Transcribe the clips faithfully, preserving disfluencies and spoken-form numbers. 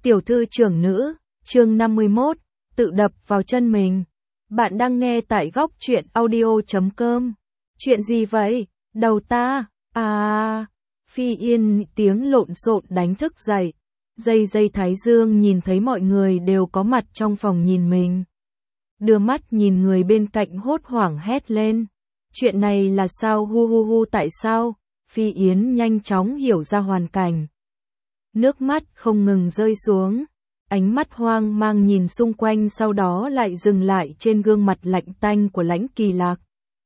Tiểu thư trưởng nữ, chương năm mươi mốt, tự đập vào chân mình. Bạn đang nghe tại góc truyện audio chấm com. Chuyện gì vậy? Đầu ta, à, Phi Yên tiếng lộn xộn đánh thức dậy. Dây dây thái dương nhìn thấy mọi người đều có mặt trong phòng nhìn mình. Đưa mắt nhìn người bên cạnh hốt hoảng hét lên. Chuyện này là sao hu hu hu tại sao? Phi Yến nhanh chóng hiểu ra hoàn cảnh. Nước mắt không ngừng rơi xuống, ánh mắt hoang mang nhìn xung quanh sau đó lại dừng lại trên gương mặt lạnh tanh của Lãnh Kỳ Lạc.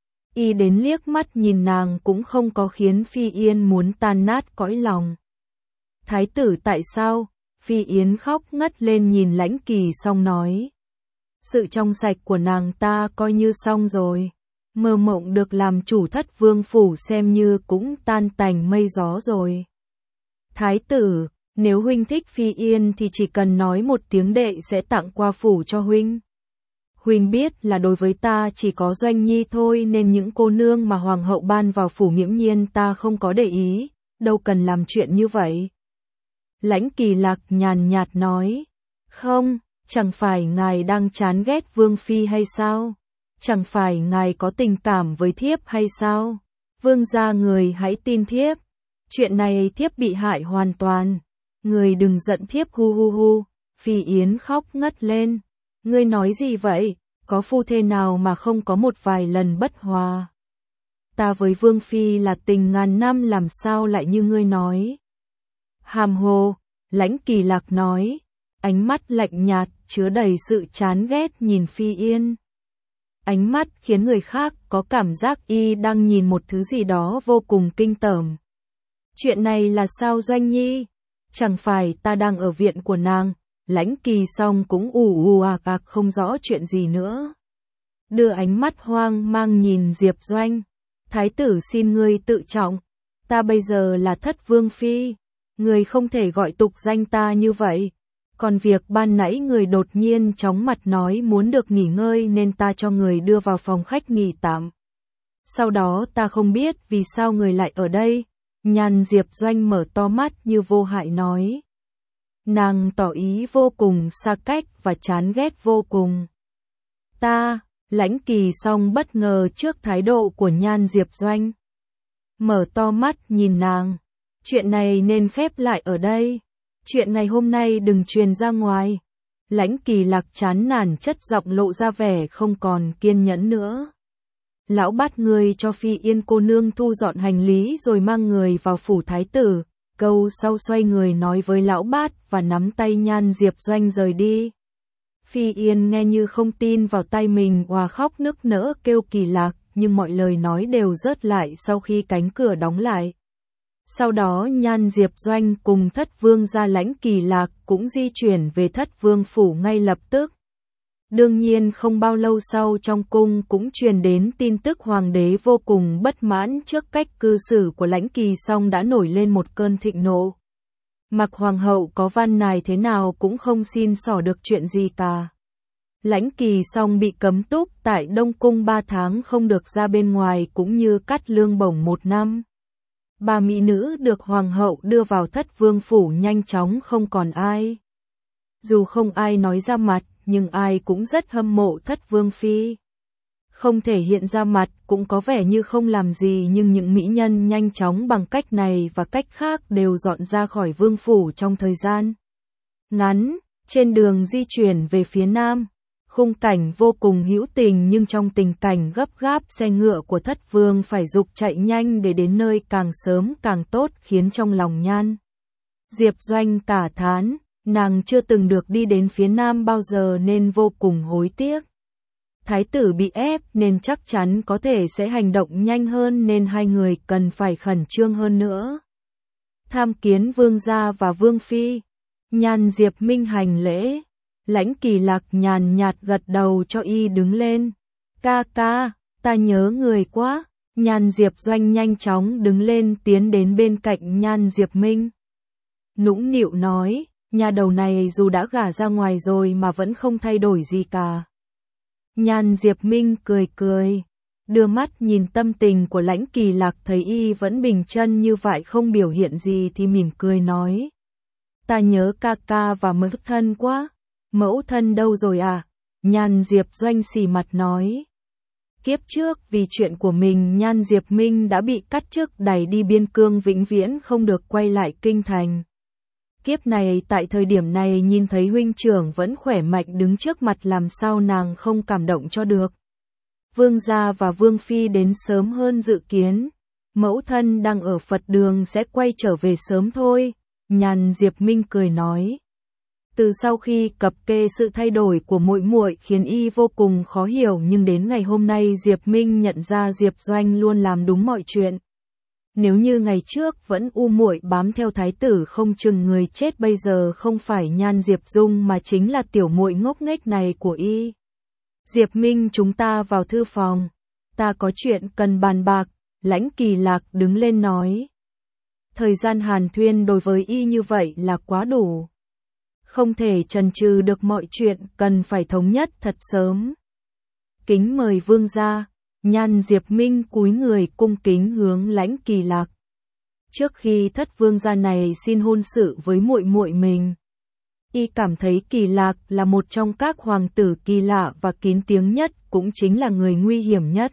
Y đến liếc mắt nhìn nàng cũng không có khiến Phi Yên muốn tan nát cõi lòng. Thái tử tại sao? Phi Yến khóc ngất lên nhìn Lãnh Kỳ xong nói. Sự trong sạch của nàng ta coi như xong rồi. Mơ mộng được làm chủ Thất Vương phủ xem như cũng tan tành mây gió rồi. Thái tử, nếu huynh thích Phi Yên thì chỉ cần nói một tiếng đệ sẽ tặng qua phủ cho huynh. Huynh biết là đối với ta chỉ có Doanh Nhi thôi nên những cô nương mà hoàng hậu ban vào phủ nghiễm nhiên ta không có để ý, đâu cần làm chuyện như vậy. Lãnh Kỳ Lạc nhàn nhạt nói, không, chẳng phải ngài đang chán ghét Vương Phi hay sao? Chẳng phải ngài có tình cảm với thiếp hay sao? Vương gia người hãy tin thiếp. Chuyện này thiếp bị hại hoàn toàn. Người đừng giận thiếp hu hu hu. Phi Yến khóc ngất lên. Ngươi nói gì vậy? Có phu thê nào mà không có một vài lần bất hòa? Ta với Vương Phi là tình ngàn năm làm sao lại như ngươi nói? Hàm hồ, Lãnh Kỳ Lạc nói. Ánh mắt lạnh nhạt, chứa đầy sự chán ghét nhìn Phi Yên. Ánh mắt khiến người khác có cảm giác y đang nhìn một thứ gì đó vô cùng kinh tởm. Chuyện này là sao Doanh Nhi? Chẳng phải ta đang ở viện của nàng? Lãnh Kỳ xong cũng ù ù ạc ạc không rõ chuyện gì nữa. Đưa ánh mắt hoang mang nhìn Diệp Doanh. Thái tử xin ngươi tự trọng. Ta bây giờ là Thất Vương Phi. Người không thể gọi tục danh ta như vậy. Còn việc ban nãy người đột nhiên chóng mặt nói muốn được nghỉ ngơi nên ta cho người đưa vào phòng khách nghỉ tạm. Sau đó ta không biết vì sao người lại ở đây. Nhan Diệp Doanh mở to mắt như vô hại nói. Nàng tỏ ý vô cùng xa cách và chán ghét vô cùng. Ta, Lãnh Kỳ xong bất ngờ trước thái độ của Nhan Diệp Doanh. Mở to mắt nhìn nàng. Chuyện này nên khép lại ở đây. Chuyện ngày hôm nay đừng truyền ra ngoài. Lãnh Kỳ Lạc chán nản chất giọng lộ ra vẻ không còn kiên nhẫn nữa. Lão bắt người cho Phi Yên cô nương thu dọn hành lý rồi mang người vào phủ thái tử. Câu sau xoay người nói với lão bát và nắm tay Nhan Diệp Doanh rời đi. Phi Yên nghe như không tin vào tay mình, òa khóc nức nở kêu Kỳ Lạc, nhưng mọi lời nói đều rớt lại sau khi cánh cửa đóng lại. Sau đó Nhan Diệp Doanh cùng Thất Vương gia Lãnh Kỳ Lạc cũng di chuyển về Thất Vương phủ ngay lập tức. Đương nhiên không bao lâu sau trong cung cũng truyền đến tin tức hoàng đế vô cùng bất mãn trước cách cư xử của Lãnh Kỳ xong đã nổi lên một cơn thịnh nộ. Mặc hoàng hậu có van nài thế nào cũng không xin xỏ được chuyện gì cả. Lãnh Kỳ xong bị cấm túc tại Đông Cung ba tháng không được ra bên ngoài cũng như cắt lương bổng một năm. Ba mỹ nữ được hoàng hậu đưa vào Thất Vương phủ nhanh chóng không còn ai. Dù không ai nói ra mặt, nhưng ai cũng rất hâm mộ Thất Vương Phi. Không thể hiện ra mặt cũng có vẻ như không làm gì nhưng những mỹ nhân nhanh chóng bằng cách này và cách khác đều dọn ra khỏi vương phủ trong thời gian ngắn. Trên đường di chuyển về phía nam, khung cảnh vô cùng hữu tình nhưng trong tình cảnh gấp gáp xe ngựa của Thất Vương phải giục chạy nhanh để đến nơi càng sớm càng tốt khiến trong lòng Nhan Diệp Doanh cả thán. Nàng chưa từng được đi đến phía nam bao giờ nên vô cùng hối tiếc. Thái tử bị ép nên chắc chắn có thể sẽ hành động nhanh hơn nên hai người cần phải khẩn trương hơn nữa. Tham kiến vương gia và vương phi. Nhan Diệp Minh hành lễ. Lãnh Kỳ Lạc nhàn nhạt gật đầu cho y đứng lên. Ca ca, ta nhớ người quá. Nhan Diệp Doanh nhanh chóng đứng lên tiến đến bên cạnh Nhan Diệp Minh. Nũng nịu nói. Nhà đầu này dù đã gả ra ngoài rồi mà vẫn không thay đổi gì cả. Nhan Diệp Minh cười cười, đưa mắt nhìn tâm tình của Lãnh Kỳ Lạc thấy y vẫn bình chân như vậy không biểu hiện gì thì mỉm cười nói. Ta nhớ ca ca và mẫu thân quá. Mẫu thân đâu rồi à? Nhan Diệp Doanh xì mặt nói. Kiếp trước vì chuyện của mình Nhan Diệp Minh đã bị cắt chức đẩy đi biên cương vĩnh viễn không được quay lại kinh thành. Kiếp này tại thời điểm này nhìn thấy huynh trưởng vẫn khỏe mạnh đứng trước mặt làm sao nàng không cảm động cho được. Vương gia và Vương Phi đến sớm hơn dự kiến. Mẫu thân đang ở Phật đường sẽ quay trở về sớm thôi. Nhan Diệp Minh cười nói. Từ sau khi cập kê sự thay đổi của muội muội khiến y vô cùng khó hiểu nhưng đến ngày hôm nay Diệp Minh nhận ra Diệp Doanh luôn làm đúng mọi chuyện. Nếu như ngày trước vẫn u muội bám theo thái tử không chừng người chết bây giờ không phải Nhan Diệp Dung mà chính là tiểu muội ngốc nghếch này của y. Diệp Minh chúng ta vào thư phòng. Ta có chuyện cần bàn bạc, Lãnh Kỳ Lạc đứng lên nói. Thời gian hàn thuyên đối với y như vậy là quá đủ. Không thể chần chừ được mọi chuyện, cần phải thống nhất thật sớm. Kính mời vương gia. Nhan Diệp Minh cúi người cung kính hướng Lãnh Kỳ Lạc. Trước khi thất vương gia này xin hôn sự với muội muội mình, y cảm thấy Kỳ Lạc là một trong các hoàng tử kỳ lạ và kín tiếng nhất, cũng chính là người nguy hiểm nhất.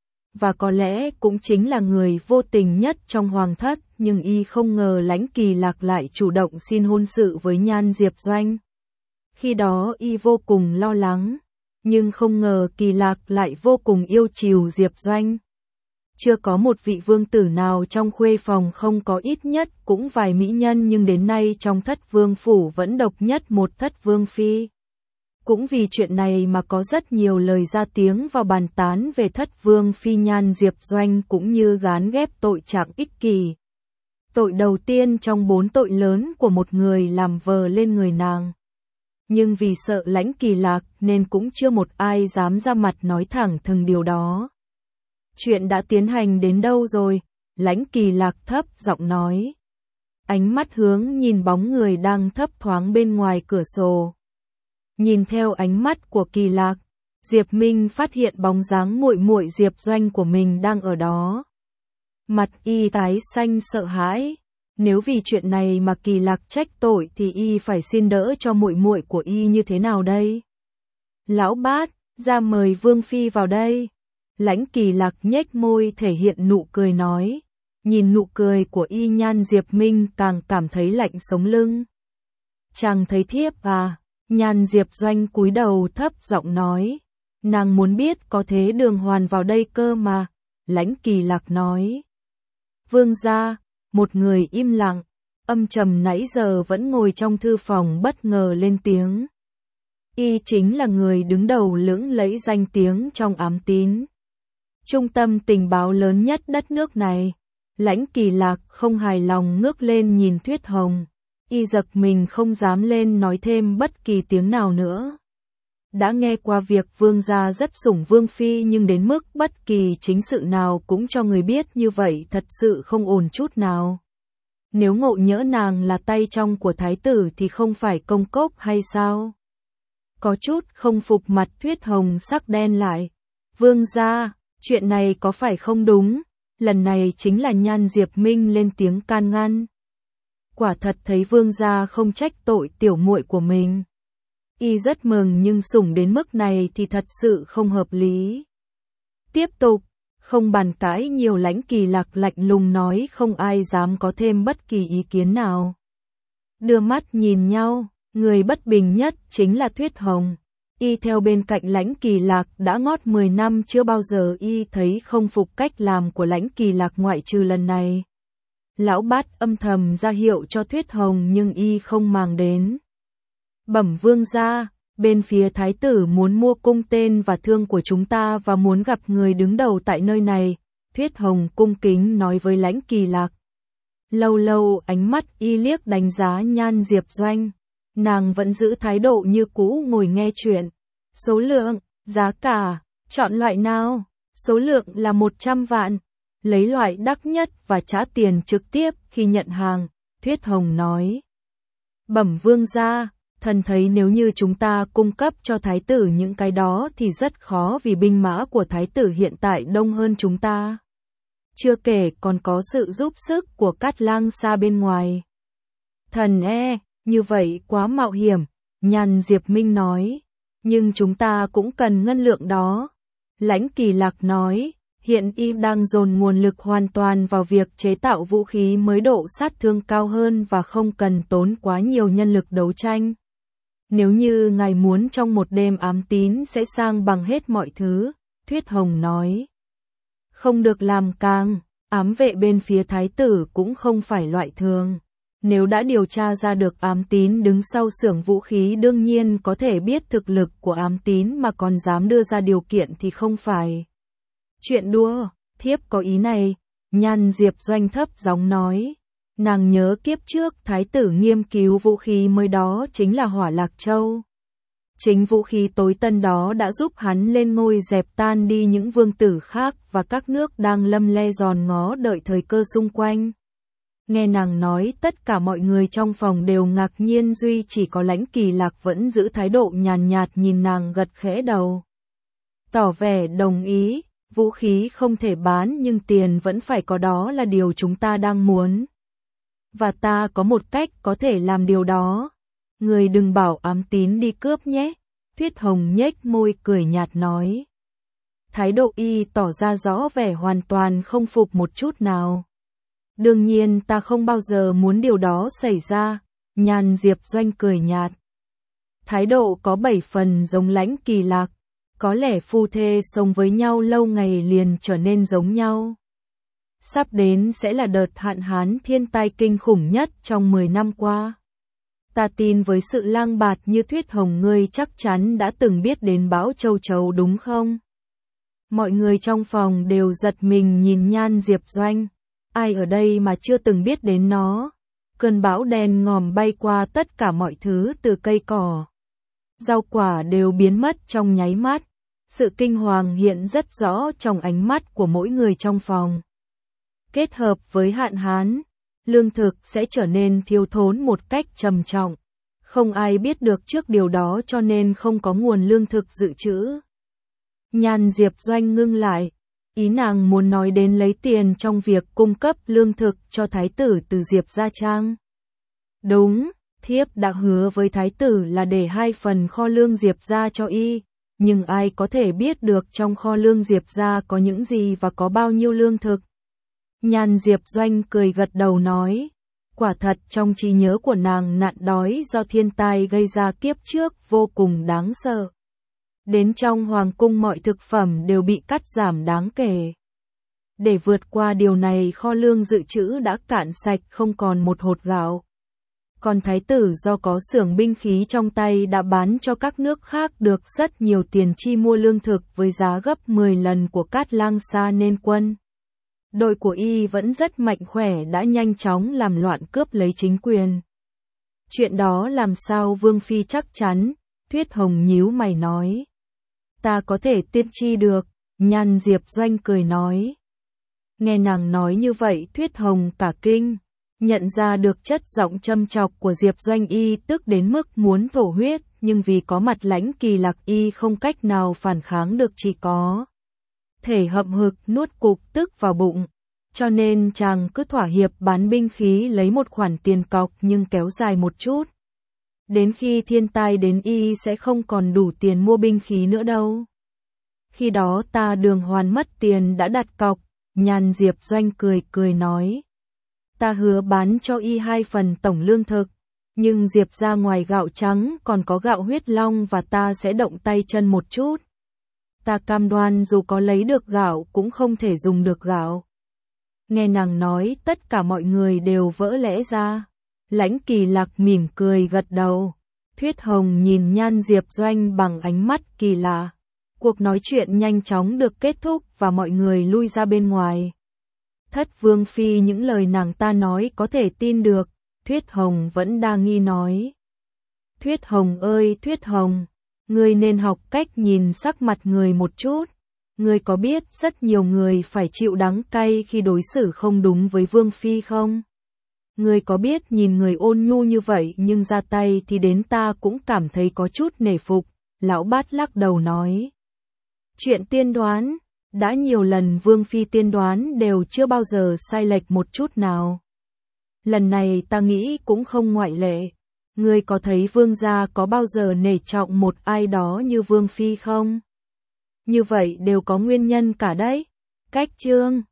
Và có lẽ cũng chính là người vô tình nhất trong hoàng thất, nhưng y không ngờ Lãnh Kỳ Lạc lại chủ động xin hôn sự với Nhan Diệp Doanh. Khi đó y vô cùng lo lắng, nhưng không ngờ Kỳ Lạc lại vô cùng yêu chiều Diệp Doanh. Chưa có một vị vương tử nào trong khuê phòng không có ít nhất cũng vài mỹ nhân nhưng đến nay trong thất vương phủ vẫn độc nhất một thất vương phi. Cũng vì chuyện này mà có rất nhiều lời ra tiếng vào bàn tán về thất vương phi Nhan Diệp Doanh cũng như gán ghép tội trạng ích kỷ. Tội đầu tiên trong bốn tội lớn của một người làm vợ lên người nàng. Nhưng vì sợ Lãnh Kỳ Lạc nên cũng chưa một ai dám ra mặt nói thẳng thừng điều đó. Chuyện đã tiến hành đến đâu rồi? Lãnh Kỳ Lạc thấp giọng nói. Ánh mắt hướng nhìn bóng người đang thấp thoáng bên ngoài cửa sổ. Nhìn theo ánh mắt của Kỳ Lạc, Diệp Minh phát hiện bóng dáng muội muội Diệp Doanh của mình đang ở đó. Mặt y tái xanh sợ hãi. Nếu vì chuyện này mà Kỳ Lạc trách tội thì y phải xin đỡ cho muội muội của y như thế nào đây? Lão bát, ra mời Vương Phi vào đây. Lãnh Kỳ Lạc nhếch môi thể hiện nụ cười nói. Nhìn nụ cười của y Nhan Diệp Minh càng cảm thấy lạnh sống lưng. Chàng thấy thiếp à? Nhan Diệp Doanh cúi đầu thấp giọng nói. Nàng muốn biết có thế Đường Hoàn vào đây cơ mà. Lãnh Kỳ Lạc nói. Vương gia, một người im lặng, âm trầm nãy giờ vẫn ngồi trong thư phòng bất ngờ lên tiếng. Y chính là người đứng đầu lững lẫy danh tiếng trong ám tín. Trung tâm tình báo lớn nhất đất nước này. Lãnh Kỳ Lạc không hài lòng ngước lên nhìn Thuyết Hồng. Y giật mình không dám lên nói thêm bất kỳ tiếng nào nữa. Đã nghe qua việc vương gia rất sủng vương phi nhưng đến mức bất kỳ chính sự nào cũng cho người biết như vậy thật sự không ổn chút nào. Nếu ngộ nhỡ nàng là tay trong của thái tử thì không phải công cốc hay sao? Có chút không phục mặt Thuyết Hồng sắc đen lại. Vương gia, chuyện này có phải không đúng? Lần này chính là Nhan Diệp Minh lên tiếng can ngăn. Quả thật thấy vương gia không trách tội tiểu muội của mình. Y rất mừng nhưng sủng đến mức này thì thật sự không hợp lý. Tiếp tục, không bàn cãi nhiều Lãnh Kỳ Lạc lạnh lùng nói không ai dám có thêm bất kỳ ý kiến nào. Đưa mắt nhìn nhau, người bất bình nhất chính là Thuyết Hồng. Y theo bên cạnh Lãnh Kỳ Lạc đã ngót mười năm chưa bao giờ y thấy không phục cách làm của Lãnh Kỳ Lạc ngoại trừ lần này. Lão bát âm thầm ra hiệu cho Thuyết Hồng nhưng y không màng đến. Bẩm vương gia, bên phía thái tử muốn mua cung tên và thương của chúng ta và muốn gặp người đứng đầu tại nơi này, Thuyết Hồng cung kính nói với Lãnh Kỳ Lạc. Lâu lâu ánh mắt y liếc đánh giá Nhan Diệp Doanh, nàng vẫn giữ thái độ như cũ ngồi nghe chuyện. Số lượng, giá cả, chọn loại nào? Số lượng là một trăm vạn, lấy loại đắt nhất và trả tiền trực tiếp khi nhận hàng, Thuyết Hồng nói. Bẩm vương gia, thần thấy nếu như chúng ta cung cấp cho thái tử những cái đó thì rất khó vì binh mã của thái tử hiện tại đông hơn chúng ta. Chưa kể còn có sự giúp sức của Cát Lang xa bên ngoài. Thần e, Như vậy quá mạo hiểm, Nhan Diệp Minh nói. Nhưng chúng ta cũng cần ngân lượng đó. Lãnh Kỳ Lạc nói, hiện y đang dồn nguồn lực hoàn toàn vào việc chế tạo vũ khí mới độ sát thương cao hơn và không cần tốn quá nhiều nhân lực đấu tranh. Nếu như ngài muốn trong một đêm ám tín sẽ sang bằng hết mọi thứ, Thuyết Hồng nói. Không được làm càng, ám vệ bên phía thái tử cũng không phải loại thường. Nếu đã điều tra ra được ám tín đứng sau xưởng vũ khí đương nhiên có thể biết thực lực của ám tín mà còn dám đưa ra điều kiện thì không phải chuyện đùa. Thiếp có ý này, Nhan Diệp Doanh thấp giọng nói. Nàng nhớ kiếp trước thái tử nghiên cứu vũ khí mới đó chính là Hỏa Lạc Châu. Chính vũ khí tối tân đó đã giúp hắn lên ngôi dẹp tan đi những vương tử khác và các nước đang lâm le giòn ngó đợi thời cơ xung quanh. Nghe nàng nói tất cả mọi người trong phòng đều ngạc nhiên, duy chỉ có Lãnh Kỳ Lạc vẫn giữ thái độ nhàn nhạt nhìn nàng gật khẽ đầu. Tỏ vẻ đồng ý, vũ khí không thể bán nhưng tiền vẫn phải có, đó là điều chúng ta đang muốn. Và ta có một cách có thể làm điều đó. Người đừng bảo ám tín đi cướp nhé. Thuyết Hồng nhếch môi cười nhạt nói. Thái độ y tỏ ra rõ vẻ hoàn toàn không phục một chút nào. Đương nhiên ta không bao giờ muốn điều đó xảy ra, Nhan Diệp Doanh cười nhạt. Thái độ có bảy phần giống Lãnh Kỳ Lạc, có lẽ phu thê sống với nhau lâu ngày liền trở nên giống nhau. Sắp đến sẽ là đợt hạn hán thiên tai kinh khủng nhất trong mười năm qua. Ta tin với sự lang bạt như Thuyết Hồng ngươi chắc chắn đã từng biết đến bão châu chấu đúng không? Mọi người trong phòng đều giật mình nhìn Nhan Diệp Doanh. Ai ở đây mà chưa từng biết đến nó? Cơn bão đen ngòm bay qua tất cả mọi thứ từ cây cỏ. Rau quả đều biến mất trong nháy mắt. Sự kinh hoàng hiện rất rõ trong ánh mắt của mỗi người trong phòng. Kết hợp với hạn hán, lương thực sẽ trở nên thiếu thốn một cách trầm trọng. Không ai biết được trước điều đó cho nên không có nguồn lương thực dự trữ. Nhan Diệp Doanh ngưng lại. Ý nàng muốn nói đến lấy tiền trong việc cung cấp lương thực cho thái tử từ Diệp Gia Trang. Đúng, thiếp đã hứa với thái tử là để hai phần kho lương Diệp Gia cho y, nhưng ai có thể biết được trong kho lương Diệp Gia có những gì và có bao nhiêu lương thực. Nhan Diệp Doanh cười gật đầu nói, quả thật trong trí nhớ của nàng nạn đói do thiên tai gây ra kiếp trước vô cùng đáng sợ. Đến trong hoàng cung mọi thực phẩm đều bị cắt giảm đáng kể. Để vượt qua điều này kho lương dự trữ đã cạn sạch không còn một hột gạo. Còn thái tử do có xưởng binh khí trong tay đã bán cho các nước khác được rất nhiều tiền chi mua lương thực với giá gấp mười lần của Cát Lang Sa nên quân. Đội của y vẫn rất mạnh khỏe đã nhanh chóng làm loạn cướp lấy chính quyền. Chuyện đó làm sao Vương Phi chắc chắn, Thuyết Hồng nhíu mày nói. Ta có thể tiên tri được, Nhan Diệp Doanh cười nói. Nghe nàng nói như vậy Thuyết Hồng cả kinh, nhận ra được chất giọng châm chọc của Diệp Doanh y tức đến mức muốn thổ huyết, nhưng vì có mặt Lãnh Kỳ Lạc y không cách nào phản kháng được, chỉ có thể hậm hực nuốt cục tức vào bụng. Cho nên chàng cứ thỏa hiệp bán binh khí lấy một khoản tiền cọc nhưng kéo dài một chút. Đến khi thiên tai đến y sẽ không còn đủ tiền mua binh khí nữa đâu. Khi đó ta Đường Hoàn mất tiền đã đặt cọc, Nhan Diệp Doanh cười cười nói. Ta hứa bán cho y hai phần tổng lương thực, nhưng Diệp ra ngoài gạo trắng còn có gạo huyết long và ta sẽ động tay chân một chút. Ta cam đoan dù có lấy được gạo cũng không thể dùng được gạo. Nghe nàng nói tất cả mọi người đều vỡ lẽ ra. Lãnh Kỳ Lạc mỉm cười gật đầu. Thuyết Hồng nhìn Nhan Diệp Doanh bằng ánh mắt kỳ lạ. Cuộc nói chuyện nhanh chóng được kết thúc và mọi người lui ra bên ngoài. Thất Vương Phi những lời nàng ta nói có thể tin được, Thuyết Hồng vẫn đa nghi nói. Thuyết Hồng ơi Thuyết Hồng, ngươi nên học cách nhìn sắc mặt người một chút. Ngươi có biết rất nhiều người phải chịu đắng cay khi đối xử không đúng với Vương Phi không? Ngươi có biết nhìn người ôn nhu như vậy nhưng ra tay thì đến ta cũng cảm thấy có chút nể phục, Lão Bát lắc đầu nói. Chuyện tiên đoán, đã nhiều lần Vương Phi tiên đoán đều chưa bao giờ sai lệch một chút nào. Lần này ta nghĩ cũng không ngoại lệ. Ngươi có thấy vương gia có bao giờ nể trọng một ai đó như vương phi không? Như vậy đều có nguyên nhân cả đấy. Cách chương